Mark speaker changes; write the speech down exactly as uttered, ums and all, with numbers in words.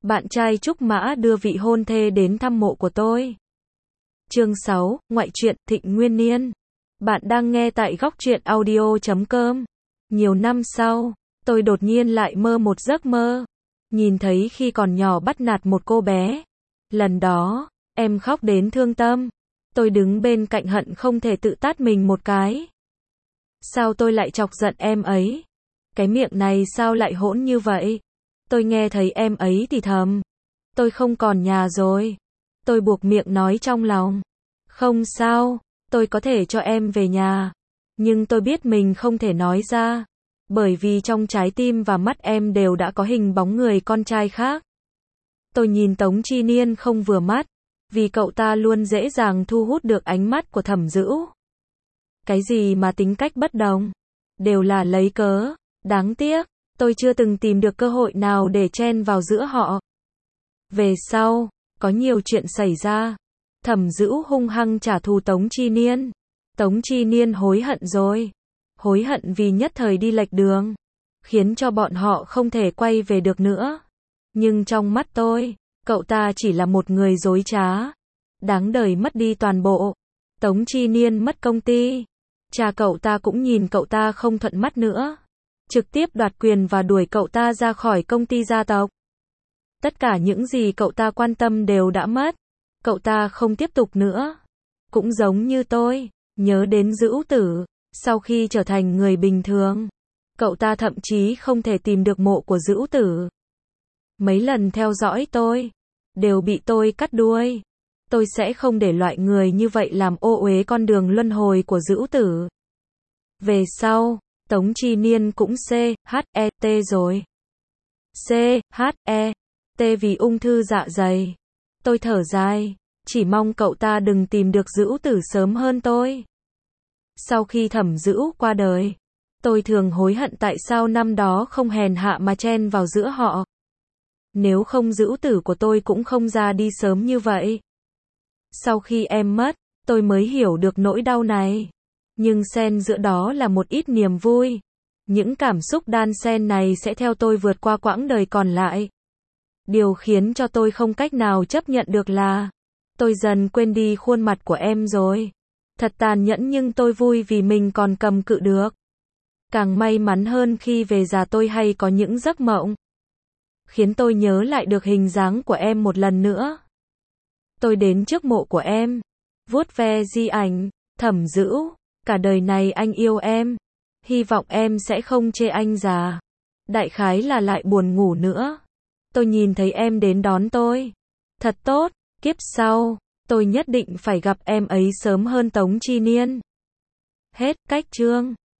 Speaker 1: Bạn trai Trúc Mã đưa vị hôn thê đến thăm mộ của tôi. Chương sáu, Ngoại truyện, Thịnh Nguyên Niên. Bạn đang nghe tại góc truyện audio chấm com. Nhiều năm sau, tôi đột nhiên lại mơ một giấc mơ. Nhìn thấy khi còn nhỏ bắt nạt một cô bé. Lần đó, em khóc đến thương tâm. Tôi đứng bên cạnh hận không thể tự tát mình một cái. Sao tôi lại chọc giận em ấy? Cái miệng này sao lại hỗn như vậy? Tôi nghe thấy em ấy thì thầm. Tôi không còn nhà rồi. Tôi buộc miệng nói trong lòng. Không sao, tôi có thể cho em về nhà. Nhưng tôi biết mình không thể nói ra. Bởi vì trong trái tim và mắt em đều đã có hình bóng người con trai khác. Tôi nhìn Tống Chi Niên không vừa mắt. Vì cậu ta luôn dễ dàng thu hút được ánh mắt của Thẩm Dữ. Cái gì mà tính cách bất đồng? Đều là lấy cớ. Đáng tiếc, tôi chưa từng tìm được cơ hội nào để chen vào giữa họ. Về sau, có nhiều chuyện xảy ra. Thẩm Dữ hung hăng trả thù Tống Chi Niên. Tống Chi Niên hối hận rồi. Hối hận vì nhất thời đi lệch đường. Khiến cho bọn họ không thể quay về được nữa. Nhưng trong mắt tôi, cậu ta chỉ là một người dối trá. Đáng đời mất đi toàn bộ. Tống Chi Niên mất công ty. Cha cậu ta cũng nhìn cậu ta không thuận mắt nữa. Trực tiếp đoạt quyền và đuổi cậu ta ra khỏi công ty gia tộc. Tất cả những gì cậu ta quan tâm đều đã mất. Cậu ta không tiếp tục nữa. Cũng giống như tôi, nhớ đến Dữ Tử. Sau khi trở thành người bình thường, cậu ta thậm chí không thể tìm được mộ của Dữ Tử. Mấy lần theo dõi tôi, đều bị tôi cắt đuôi. Tôi sẽ không để loại người như vậy làm ô uế con đường luân hồi của Dữ Tử. Về sau, Tống Chi Niên cũng C, H, E, T rồi. C, H, E, T vì ung thư dạ dày. Tôi thở dài, chỉ mong cậu ta đừng tìm được Dữ Tử sớm hơn tôi. Sau khi Thẩm Dữ qua đời, tôi thường hối hận tại sao năm đó không hèn hạ mà chen vào giữa họ. Nếu không Dữ Tử của tôi cũng không ra đi sớm như vậy. Sau khi em mất, tôi mới hiểu được nỗi đau này. Nhưng xen giữa đó là một ít niềm vui. Những cảm xúc đan xen này sẽ theo tôi vượt qua quãng đời còn lại. Điều khiến cho tôi không cách nào chấp nhận được là tôi dần quên đi khuôn mặt của em rồi. Thật tàn nhẫn nhưng tôi vui vì mình còn cầm cự được. Càng may mắn hơn khi về già tôi hay có những giấc mộng khiến tôi nhớ lại được hình dáng của em một lần nữa. Tôi đến trước mộ của em, vuốt ve di ảnh. Thẩm Dữ, cả đời này anh yêu em. Hy vọng em sẽ không chê anh già. Đại khái là lại buồn ngủ nữa. Tôi nhìn thấy em đến đón tôi. Thật tốt, kiếp sau, tôi nhất định phải gặp em ấy sớm hơn Tống Chi Niên. Hết cách chương.